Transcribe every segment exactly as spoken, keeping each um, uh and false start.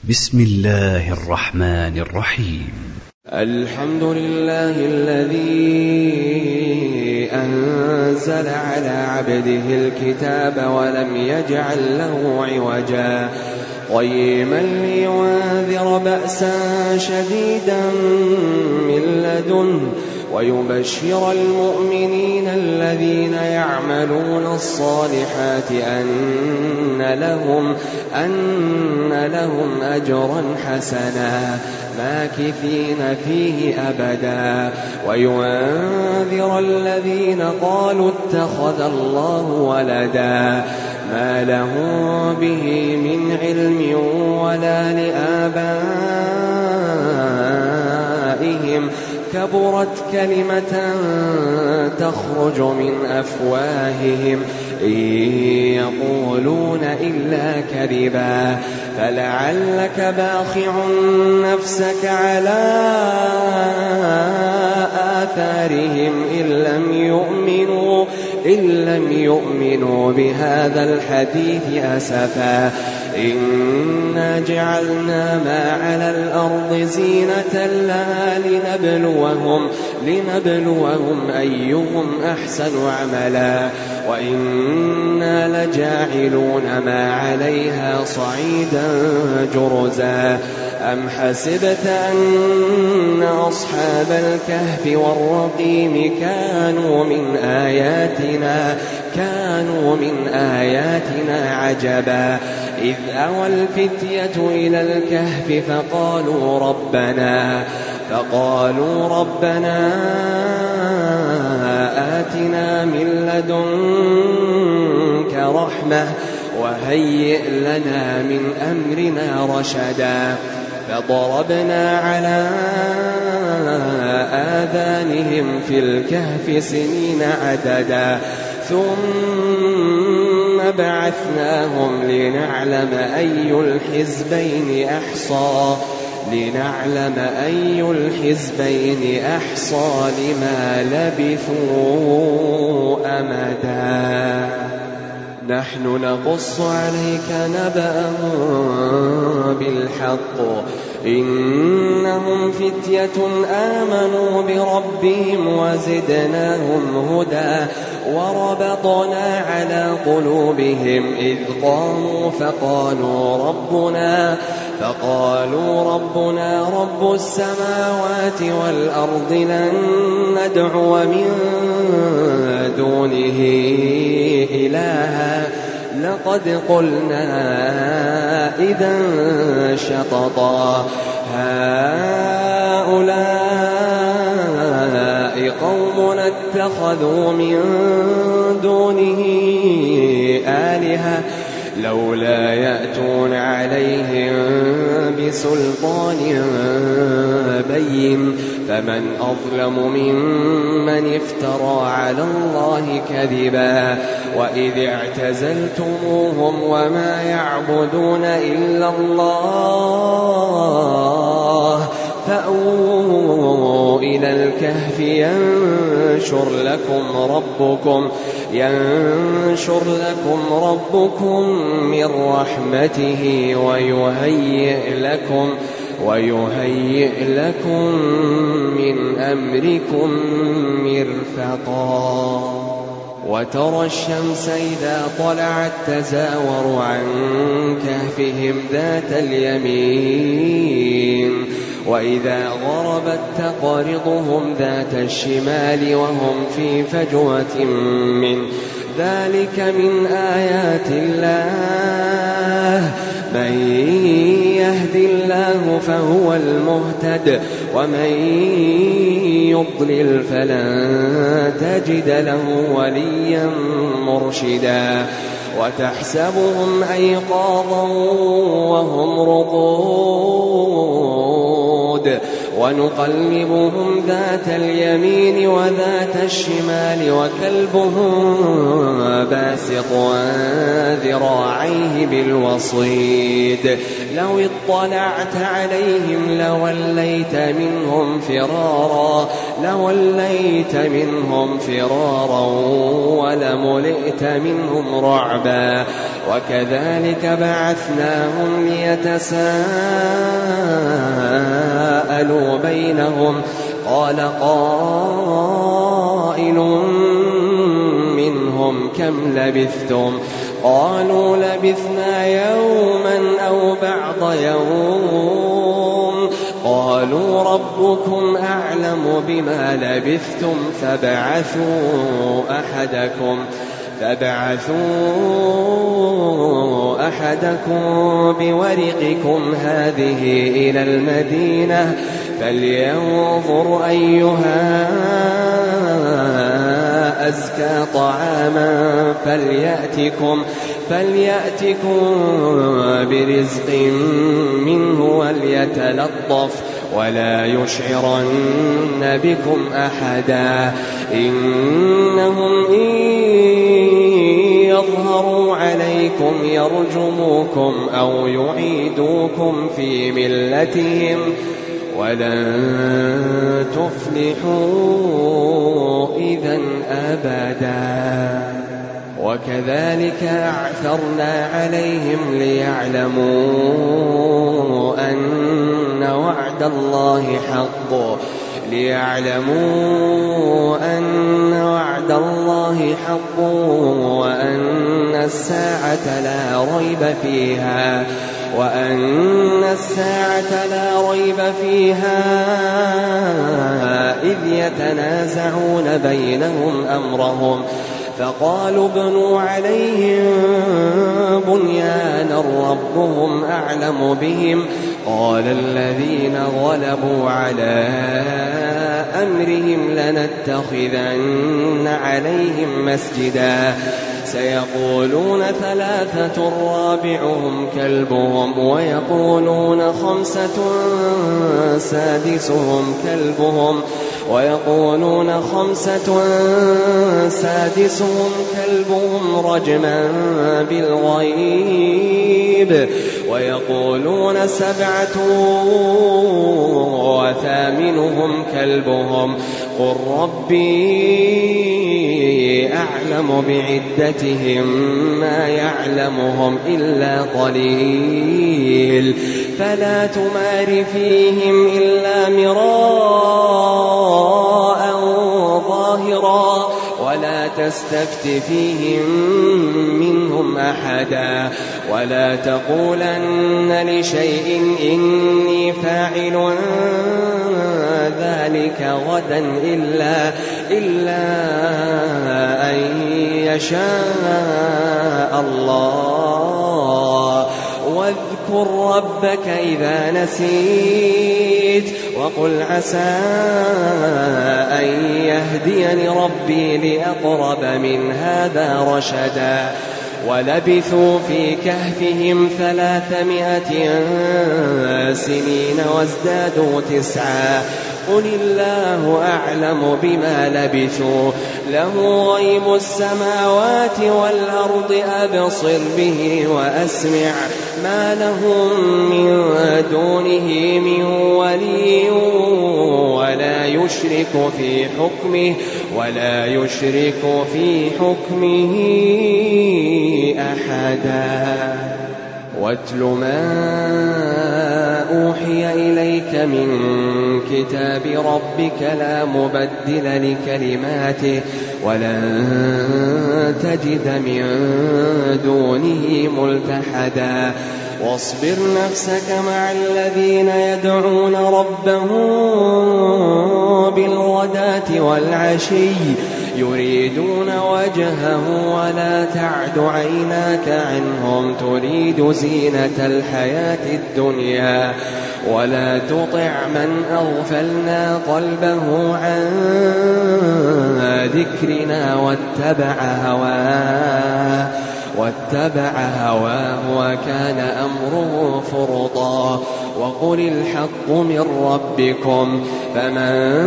بسم الله الرحمن الرحيم. الحمد لله الذي أنزل على عبده الكتاب ولم يجعل له عوجا قيما لينذر بأسا شديدا من لدنه ويبشر المؤمنين الذين يعملون الصالحات أن لهم, أن لهم أجرا حسنا ماكثين فيه أبدا وينذر الذين قالوا اتخذ الله ولدا ما لهم به من علم ولا لآبائهم كبرت كلمة تخرج من أفواههم إن يقولون إلا كذبا فلعلك باخع نفسك على آثارهم إن لم يؤمنوا, إن لم يؤمنوا بهذا الحديث أسفا إنا جعلنا ما على الأرض زينة لها لنبلوهم, لنبلوهم أيهم أحسن عملا وإنا لجاعلون ما عليها صعيدا جرزا أم حسبت أن أصحاب الكهف والرقيم كانوا من آياتنا كانوا من آياتنا عجبا إذ أوى الفتية إلى الكهف فقالوا ربنا فقالوا ربنا آتنا من لدنك رحمة وهيئ لنا من أمرنا رشدا فضربنا على آذانهم في الكهف سنين عددا ثم بعثناهم لنعلم أي الحزبين أحصى لنعلم أي الحزبين أحصى لما لبثوا أمدا نحن نقص عليك نبأهم بالحق إنهم فتية آمنوا بربهم وزدناهم هدى وربطنا على قلوبهم إذ قاموا فقالوا ربنا فقالوا ربنا رب السماوات والأرض لن ندعو من دونه إلها لقد قلنا إذا شططا هؤلاء قومنا اتخذوا من دونه آلهة لولا يأتون عليهم بسلطان بين فمن أظلم ممن افترى على الله كذبا وإذ اعتزلتموهم وما يعبدون إلا الله فأووا إلى الكهف ينشر لكم ربكم ينشر لكم ربكم من رحمته ويهيئ لكم ويهيئ لكم من أمركم مرفقا وترى الشمس إذا طلعت تزاور عن كهفهم ذات اليمين وإذا غربت تقرضهم ذات الشمال وهم في فجوة من ذلك من آيات الله من يهد الله فهو المهتد ومن يضلل فلن تجد له وليا مرشدا وتحسبهم أيقاظا وهم رقود ونقلبهم ذات اليمين وذات الشمال وكلبهم باسط ذراعيه بالوصيد لو اطلعت عليهم لوليت منهم فرارا لوليت منهم فرارا ولملئت منهم رعبا وكذلك بعثناهم ليتساءلوا بينهم قال قائل منهم كم لبثتم قالوا لبثنا يوما أو بعض يوم قالوا ربكم أعلم بما لبثتم فابعثوا أحدكم فابعثوا أحدكم بورقكم هذه إلى المدينة فلينظر أيها أزكى طعاما فليأتكم, فليأتكم برزق منه وليتلطف ولا يشعرن بكم أحدا إنهم إن يظهروا عليكم يرجموكم أو يعيدوكم في ملتهم ولن تفلحوا إذا أبدا وكذلك أعثرنا عليهم ليعلموا أن وعد الله حق ليعلموا أن وعد الله حق وأن الساعة لا ريب فيها وأن الساعة لا ريب فيها إذ يتنازعون بينهم أمرهم فقالوا ابنوا عليهم بنيانا ربهم أعلم بهم قال الذين غلبوا على أمرهم لنتخذن عليهم مسجدا سيقولون ثلاثة رابعهم كلبهم ويقولون خمسة سادسهم كلبهم ويقولون خمسة سادسهم كلبهم رجما بالغيب ويقولون سبعة وثامنهم كلبهم قل ربي أعلم بعدتهم ما يعلمهم إلا قليل فلا تمار فيهم إلا مراء ظاهرا ولا تستفت فيهم منهم أحدا ولا تقولن لشيء إني فاعل ذلك غدا إلا, إلا أن يشاء الله واذكر ربك إذا نسيت وقل عسى أن يهديني ربي لأقرب من هذا رشدا ولبثوا في كهفهم ثلاثمائة سنين وازدادوا تسعا قل الله أعلم بما لبثوا له غيب السماوات والأرض أبصر به وأسمع ما لهم من دونه من ولي ولا يشرك في حكمه ولا يشرك في حكمه أحدا واتل ما أوحي إليك من كتاب ربك لا مبدل لكلماته ولن تجد من دونه ملتحدا واصبر نفسك مع الذين يدعون ربهم بالغداة والعشي يريدون وجهه ولا تعد عيناك عنهم تريد زينة الحياة الدنيا ولا تطع من أغفلنا قلبه عن ذكرنا واتبع هواه واتبع هواه وكان أمره فرطا وقل الحق من ربكم فمن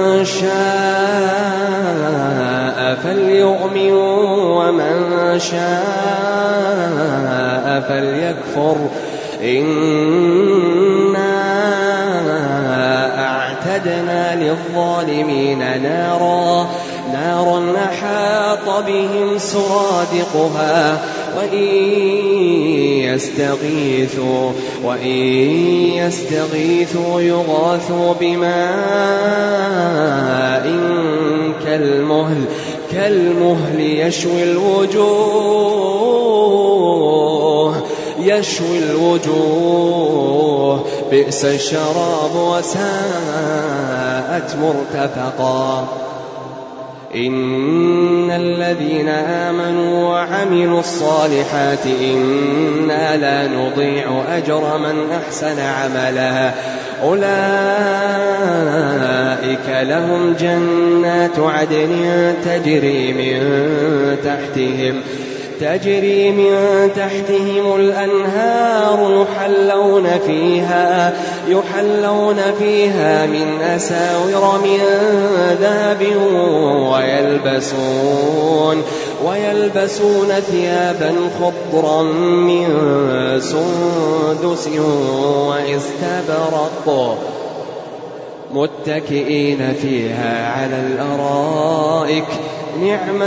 شاء فليؤمن ومن شاء فليكفر إنا أعتدنا للظالمين نارا نارا أحاط بهم سرادقها وإن يستغيثوا وإن يستغيثوا يغاثوا بماء كالمهل كالمهل يشوي الوجوه يشوي الوجوه بئس الشراب وساءت مرتفقا إن الذين آمنوا وعملوا الصالحات إنا لا نضيع أجر من أحسن عملا أولئك لهم جنات عدن تجري من تحتهم تجري من تحتهم الأنهار يحلون فيها يحلون فيها من أساور من ذهب ويلبسون ويلبسون ثيابا خضرا من سندس واستبرق متكئين فيها على الأرائك نعم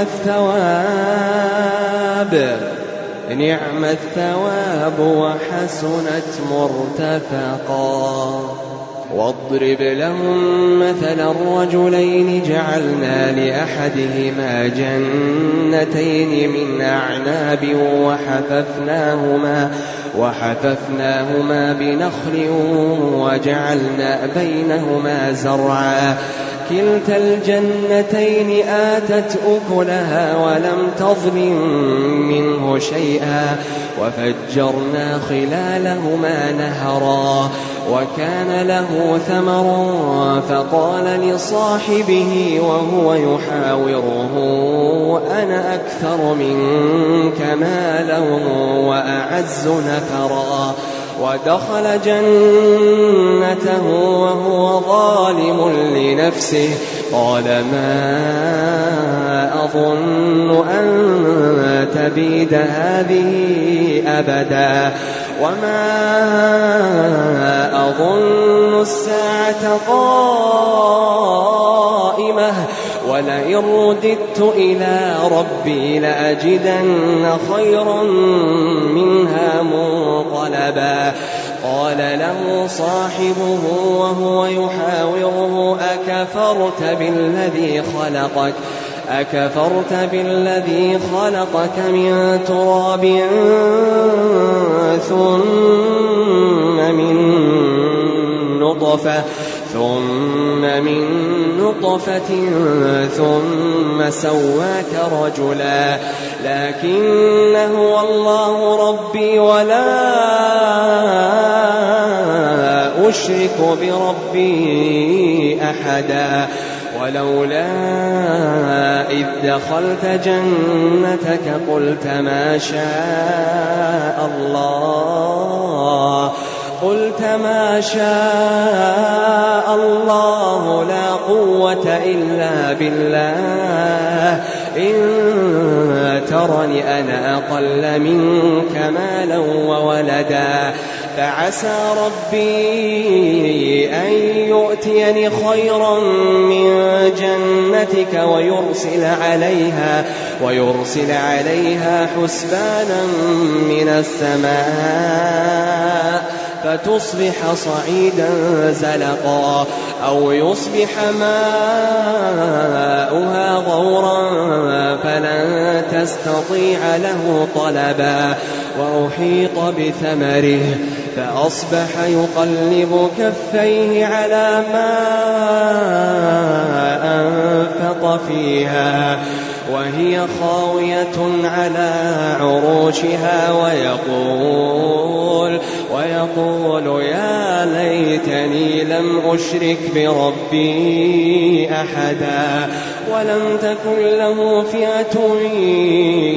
الثواب نعم الثواب وحسنت مرتفقا واضرب لهم مثلا الرجلين جعلنا لأحدهما جنتين من أعناب وحففناهما وحففناهما بنخل وجعلنا بينهما زرعا كلتا الجنتين آتت أكلها ولم تظلم منه شيئا وفجرنا خلالهما نهرا وكان له ثمر فقال لصاحبه وهو يحاوره أنا أكثر منك مالا وأعز نفرا ودخل جنته وهو ظالم لنفسه قال ما أظن أن تبيد هذه أبدا وما أظن الساعة قائمة ولئن رددت إلى ربي لأجدن خيرا منها منقلبا قال له صاحبه وهو يحاوره أكفرت بالذي خلقك أكفرت بالذي خلقك من تراب ثم من نطفة ثم من نطفة ثم سواك رجلا لكن هو الله ربي ولا أشرك بربي أحدا ولولا إذ دخلت جنتك قلت ما شاء الله قلت ما شاء الله لا قوة إلا بالله إن ترني أنا أقل منك مالا وولدا فعسى ربي أن يؤتيني خيرا من جنتك ويرسل عليها ويرسل عليها حسبانا من السماء فتصبح صعيدا زلقا أو يصبح ماؤها غورا فلن تستطيع له طلبا وأحيط بثمره فأصبح يقلب كفيه على ما أنفق فيها وهي خاوية على عروشها ويقول ويقول يا ليتني لم أشرك بربي أحدا ولم تكن له فئة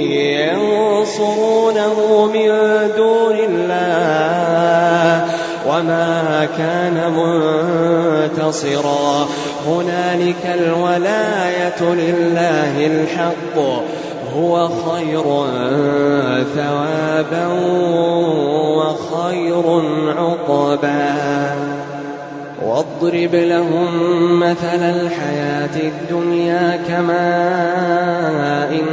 ينصرونه من دون الله وما كان منتصرا هنالك الولاية لله الحق هو خير ثوابا وخير عقبا واضرب لهم مثل الحياة الدنيا كماء إن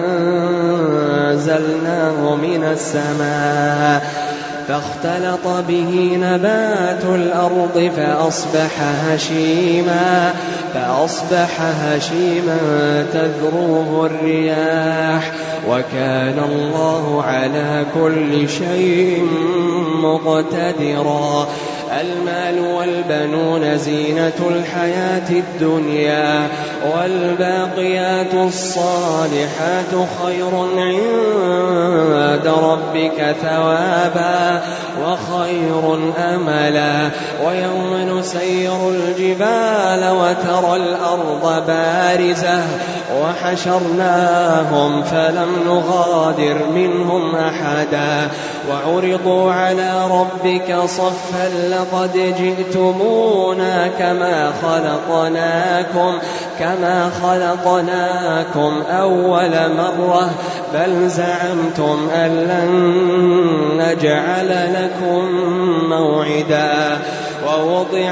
أنزلناه من السماء فاختلط به نبات الأرض فأصبح هشيما فأصبح هشيما تذروه الرياح وكان الله على كل شيء مقتدرا المال والبنون زينة الحياة الدنيا والباقيات الصالحات خير عند ربك ثوابا وخير أملا ويوم نسير الجبال وترى الأرض بارزة وحشرناهم فلم نغادر منهم أحدا وعرضوا على ربك صفا لقد جئتمونا كما خلقناكم كما خلقناكم أول مرة بل زعمتم أن لن نجعل لكم موعدا ووضع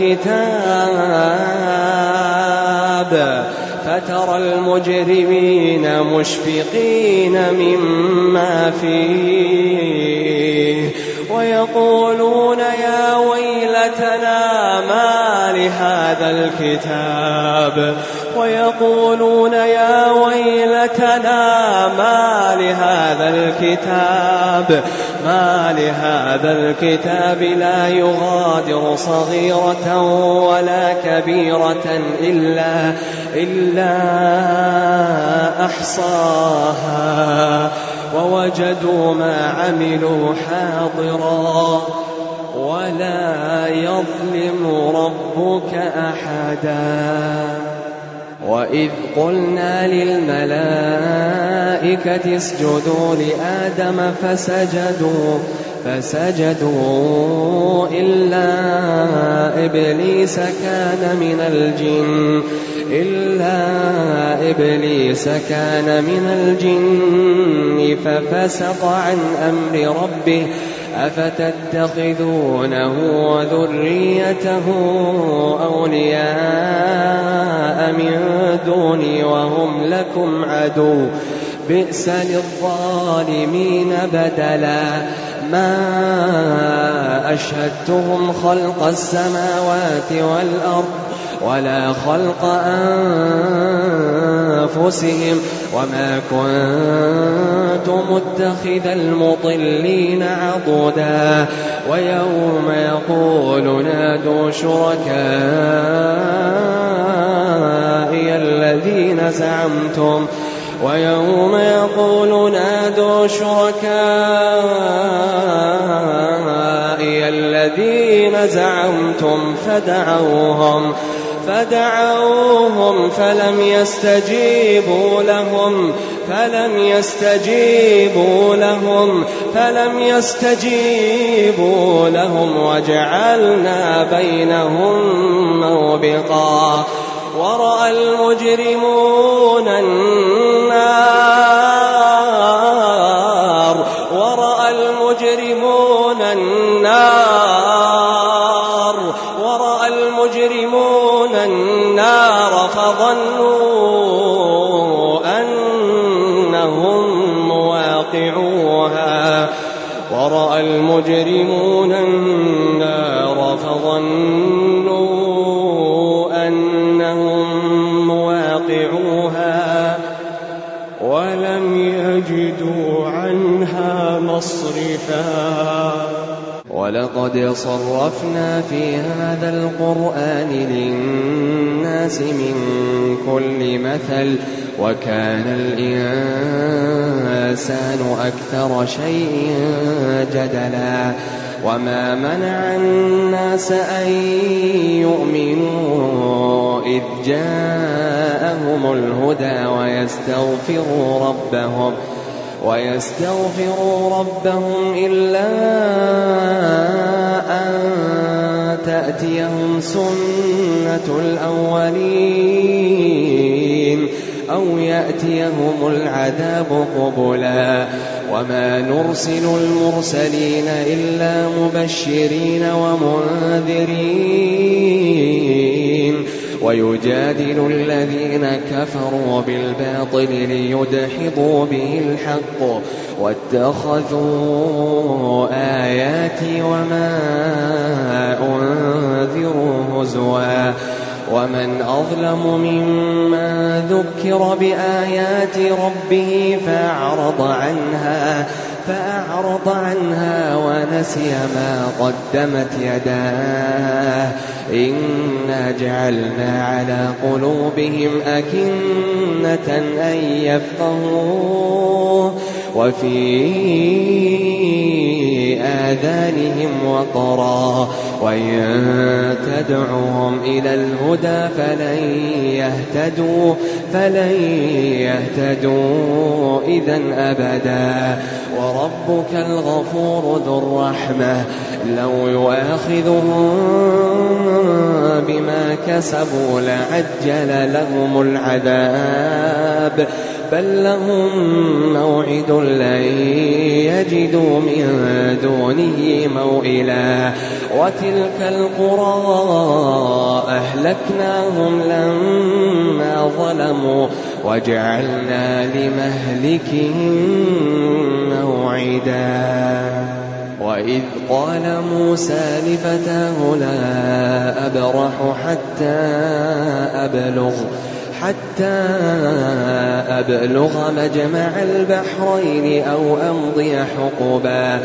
الكتاب فترى المجرمين مشفقين مما فيه ويقولون يا ويلتنا ما لهذا الكتاب ويقولون يا ويلتنا ما لهذا الكتاب ما لهذا الكتاب لا يغادر صغيرة ولا كبيرة إلا إلا أحصاها ووجدوا ما عملوا حاضرا ولا يظلم ربك أحدا وإذ قلنا للملائكة اسجدوا لآدم فسجدوا فسجدوا إلا إبليس كان من الجن إلا إبليس كان من الجن ففسق عن أمر ربه أفتتخذونه وذريته أولياء من دوني وهم لكم عدو بئس للظالمين بدلا ما أشهدتهم خلق السماوات والأرض ولا خلق أنفسهم وما كنت متخذ المضلين عضدا ويوم يقول نادوا شركائي الذين زعمتم ويوم يقول نادوا شركائي الذين زعمتم فدعوهم فدعوهم فلم يستجيبوا لهم فلم يستجيبوا لهم فلم يستجيبوا لهم وجعلنا بينهم موبقا ورأى المجرمون النار ورأى المجرمون النار ورأى المجرمون النار فظنوا أنهم مواقعوها ورأى المجرمون النار فظنوا أنهم مواقعوها ولم يجدوا عنها مصرفا ولقد صرفنا في هذا القرآن للناس من كل مثل وكان الإنسان أكثر شيء جدلا وما منع الناس أن يؤمنوا إذ جاءهم الهدى ويستغفروا ربهم ويستغفروا ربهم إلا أن تأتيهم سنة الأولين أو يأتيهم العذاب قبلا وما نرسل المرسلين إلا مبشرين ومنذرين ويجادل الذين كفروا بالباطل ليدحضوا به الحق واتخذوا آياتي وما أنذروا هزوا ومن أظلم ممن ذكر بآيات ربه فأعرض عنها فأعرض عنها ونسي ما قدمت يداه إنا جعلنا على قلوبهم أكنة أن يفقهوه وفي آذانهم وقرا وإن تدعوهم إلى الهدى فلن يهتدوا فلن يهتدوا إذن أبدا وربك الغفور ذو الرحمة لو يؤاخذهم بما كسبوا لعجل لهم العذاب بل لهم موعد لن يجدوا من دونه موئلا وتلك القرى أهلكناهم لما ظلموا وجعلنا لمهلكهم موعدا وإذ قال موسى لفتاه لا أبرح حتى أبلغ حتى أبلغ مجمع البحرين أو أمضي حقبا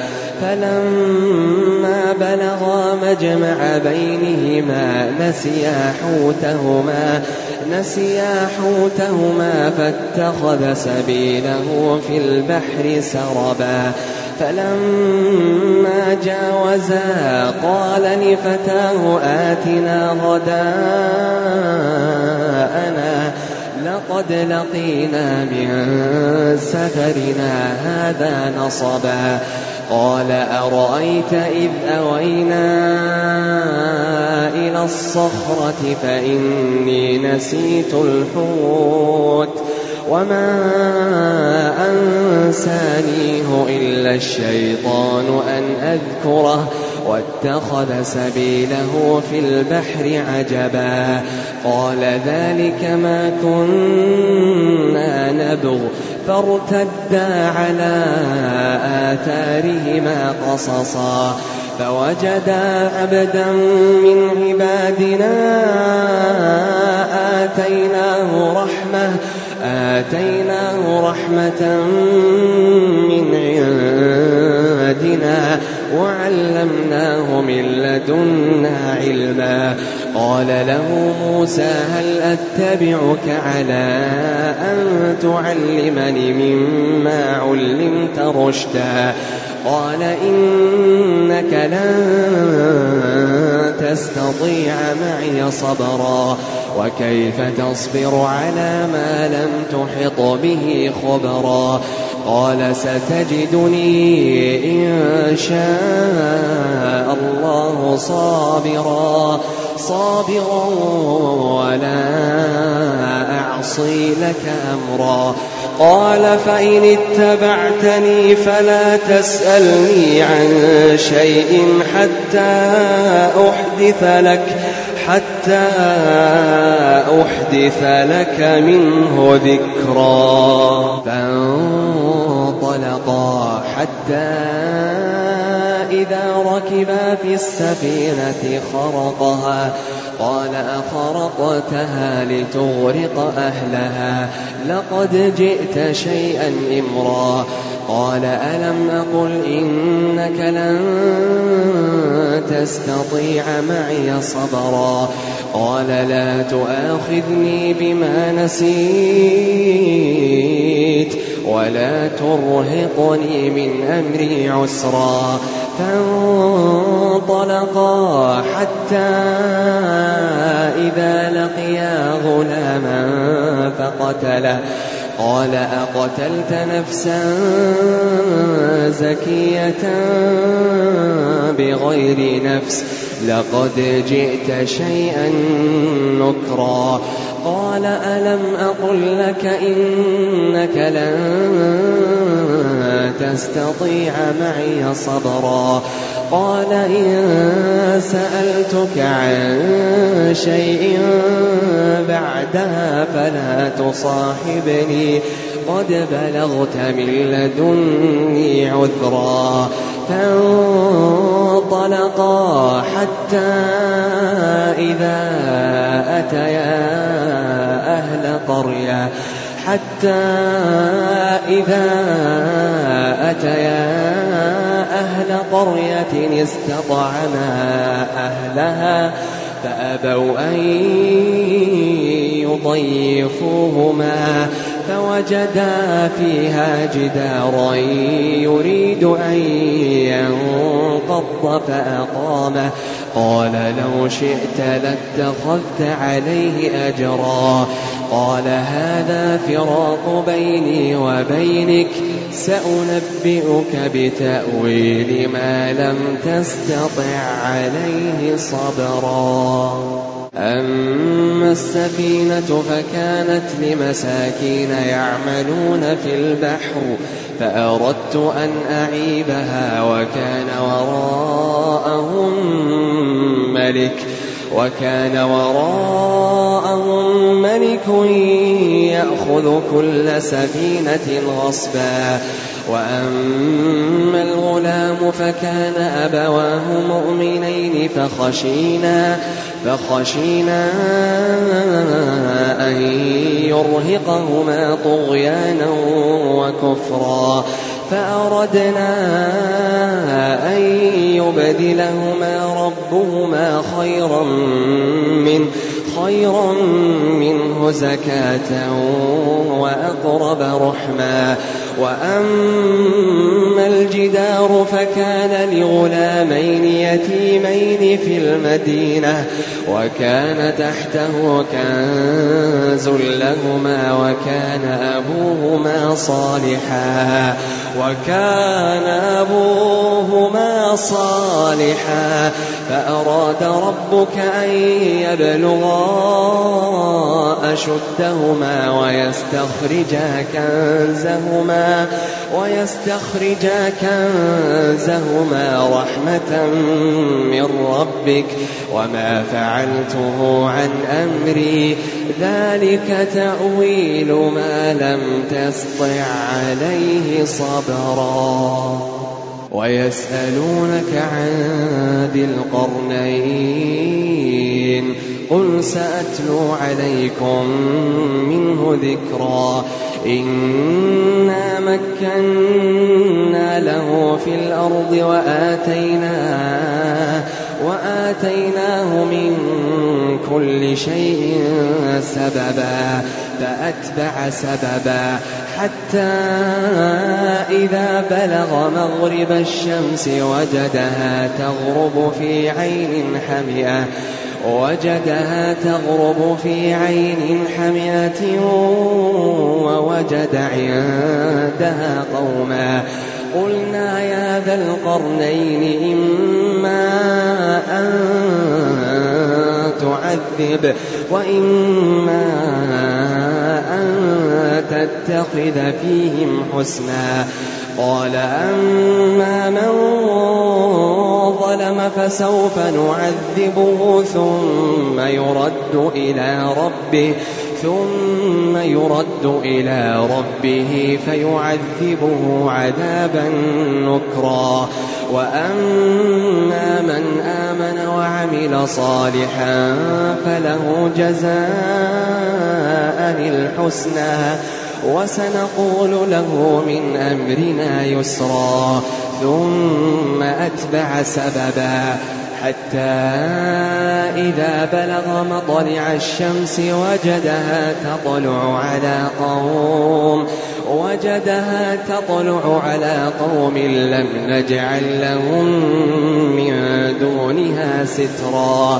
فلما بلغا مجمع بينهما نسيا حوتهما نسيا حوتهما فاتخذ سبيله في البحر سربا فلما جاوزا قال لفتاه آتنا غداءنا لقد لقينا من سفرنا هذا نصبا قال أرأيت إذ أوينا إلى الصخرة فإني نسيت الحوت وما أنسانيه إلا الشيطان أن أذكره واتخذ سبيله في البحر عجبا قال ذلك ما كنا نبغ فارتدا على آثارهما قصصا فوجدا عبدا من عبادنا آتيناه رحمة آتيناه رحمة من عندنا وعلمناه من لدنا علما قال له موسى هل أتبعك على أن تعلمني مما علمت رشدا قال إنك لن تستطيع معي صبرا وكيف تصبر على ما لم تحط به خبرا قال ستجدني إن شاء الله صابرا صابرا ولا أعصي لك أمرا قال فإن اتبعتني فلا تسألني عن شيء حتى أحدث لك حتى أحدث لك منه ذكرا فانطلقا حتى إذا ركبا في السفينة خرقها قال أخرقتها لتغرق أهلها لقد جئت شيئا إمرا قال ألم أقل إنك لن تستطيع معي صبرا قال لا تؤاخذني بما نسيت ولا ترهقني من أمري عسرا فانطلقا حتى إذا لقيا غلاما فقتله قال أقتلت نفسا زكية بغير نفس لقد جئت شيئا نكرا قال ألم أقل لك إنك لن تستطيع معي صبرا قال إن سألتك عن شيء بعدها فلا تصاحبني قد بلغت من لدني عذرا فانطلقا حتى إذا أتيا أهل قرية حتى إذا أتيا أهل قرية استطعما أهلها فأبوا أن يضيفوهما فوجدا فيها جدارا يريد أن ينقض فأقامه قال لو شئت لاتخذت عليه أجرا قال هذا فراق بيني وبينك سأنبئك بتأويل ما لم تستطع عليه صبرا أما السفينة فكانت لمساكين يعملون في البحر فأردت أن أعيبها وكان وراءهم ملك وكان وراءهم ملك يأخذ كل سفينة غصبا وأما الغلام فكان أبواه مؤمنين فخشينا فخشينا أن يرهقهما طغيانا وكفرا فأردنا أن يبدلهما ربهما خيرا من خيرا منه زكاة وأقرب رحما وأما الجدار فكان لغلامين يتيمين في المدينة وكان تحته كنز لهما وكان أبوهما صالحا وكان أبوهما صالحا فأراد ربك أن يبلغا أشدهما ويستخرجا كنزهما ويستخرجا كنزهما رحمة من ربك وما فعلته عن أمري ذلك تأويل ما لم تسطع عليه صبرا ويسألونك عن ذي القرنين قل سأتلو عليكم منه ذكرا إنا مكنا له في الأرض وآتيناه وآتيناه من كل شيء سببا فأتبع سببا حتى إذا بلغ مغرب الشمس وجدها تغرب في عين حمئة وجدها تغرب في عين حمئة ووجد عندها قوما قلنا يا ذا القرنين إما أن تعذب وإما أن تتخذ فيهم حسنا قال أما من ظلم فسوف نعذبه ثم يرد إلى ربه ثم يرد إلى ربه فيعذبه عذابا نكرا وأما من آمن وعمل صالحا فله جزاء الحسنى وسنقول له من أمرنا يسرا ثم أتبع سببا حتى إذا بلغ مطلع الشمس وجدها تطلع على قوم وجدها تطلع على قوم لم نجعل لهم من دونها سترا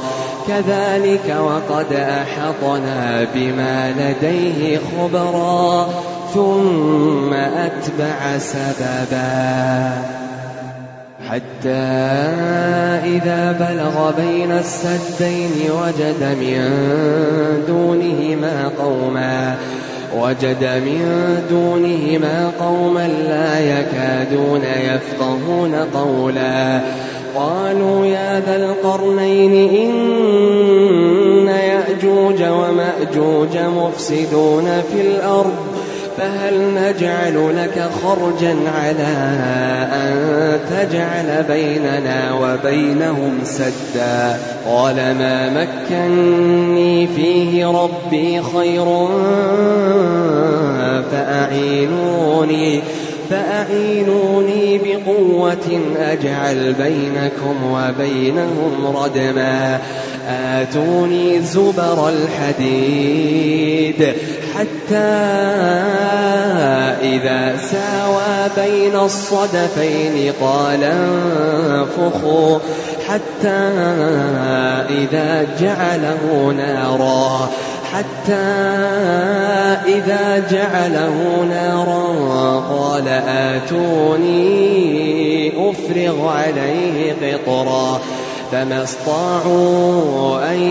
كذلك وقد أحطنا بما لديه خبرا ثم أتبع سببا حتى إذا بلغ بين السدين وجد من دونهما قوما وجد من دونهما قوما لا يكادون يفقهون قولا قالوا يا ذا القرنين إن يأجوج ومأجوج مفسدون في الأرض فهل نجعل لك خرجا على أن تجعل بيننا وبينهم سدا قال ما مكني فيه ربي خير فأعينوني فأعينوني بقوة أجعل بينكم وبينهم ردما آتوني زبر الحديد حتى إذا ساوى بين الصدفين قال انفخوا حتى إذا جعله نارا حتى إذا جعله نارا قال آتوني أفرغ عليه قطرا فما استطاعوا أن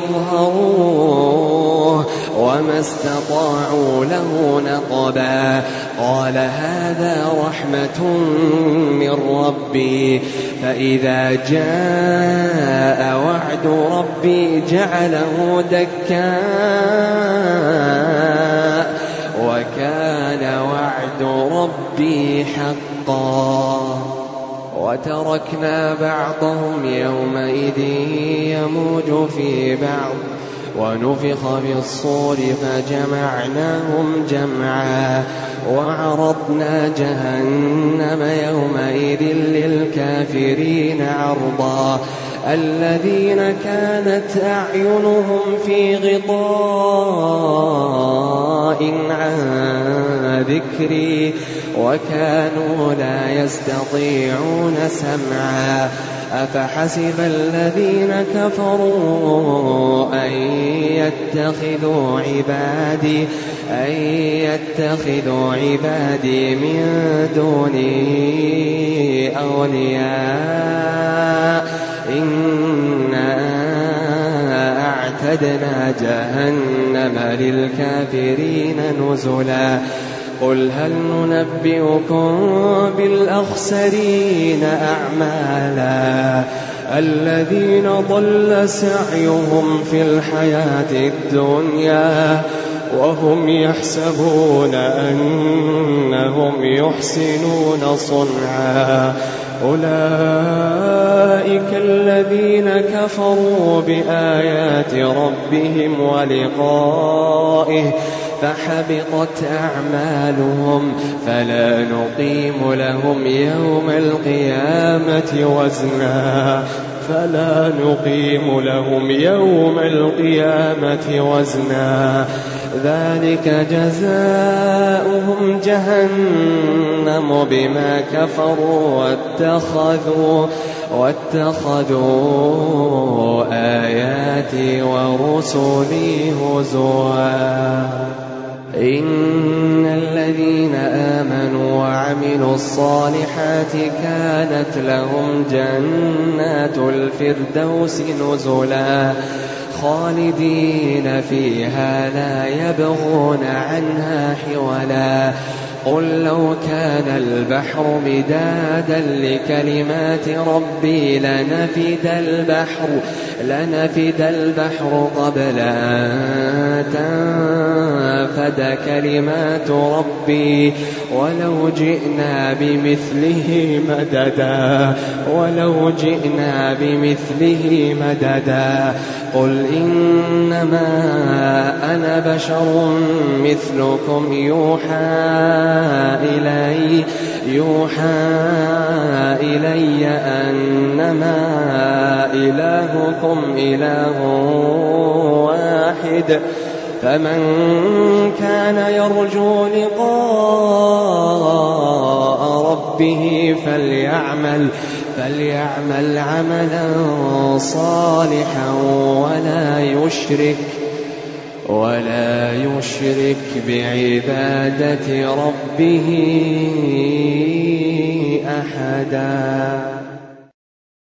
يظهروه وما استطاعوا له نقبا قال هذا رحمة من ربي فإذا جاء وعد ربي جعله دكاء وكان وعد ربي حقا وتركنا بعضهم يومئذ يموج في بعض ونفخ في الصور فجمعناهم جمعا وعرضنا جهنم يومئذ للكافرين عرضا الذين كانت أعينهم في غطاء عن ذكري وكانوا لا يستطيعون سمعا أفحسب الذين كفروا أن يتخذوا عبادي أن يتخذوا عبادي من دوني أولياء إنا أعتدنا جهنم للكافرين نزلا قل هل ننبئكم بالأخسرين أعمالا الذين ضل سعيهم في الحياة الدنيا وهم يحسبون أنهم يحسنون صنعا أولئك الذين كفروا بآيات ربهم ولقائه فحبطت أعمالهم فلا نقيم لهم يوم القيامة وزنا فلا نقيم لهم يوم القيامة وزنا ذلك جزاؤهم جهنم بما كفروا واتخذوا واتخذوا آياتي ورسلي هزوا إن الذين آمنوا وعملوا الصالحات كانت لهم جنات الفردوس نزلا خالدين فيها لا يبغون عنها حولا قل لو كان البحر مدادا لكلمات ربي لنفد البحر لنفد البحر قبل أن تنفد كلمات ربي ولو جئنا بمثله مددا ولو جئنا بمثله مددا قل إنما أنا بشر مثلكم يوحى إلي يوحى إلي أنما إلهكم إله واحد فمن كان يرجو لقاء ربه فليعمل فليعمل عملا صالحا ولا يشرك ولا يشرك بعبادة ربه أحدا.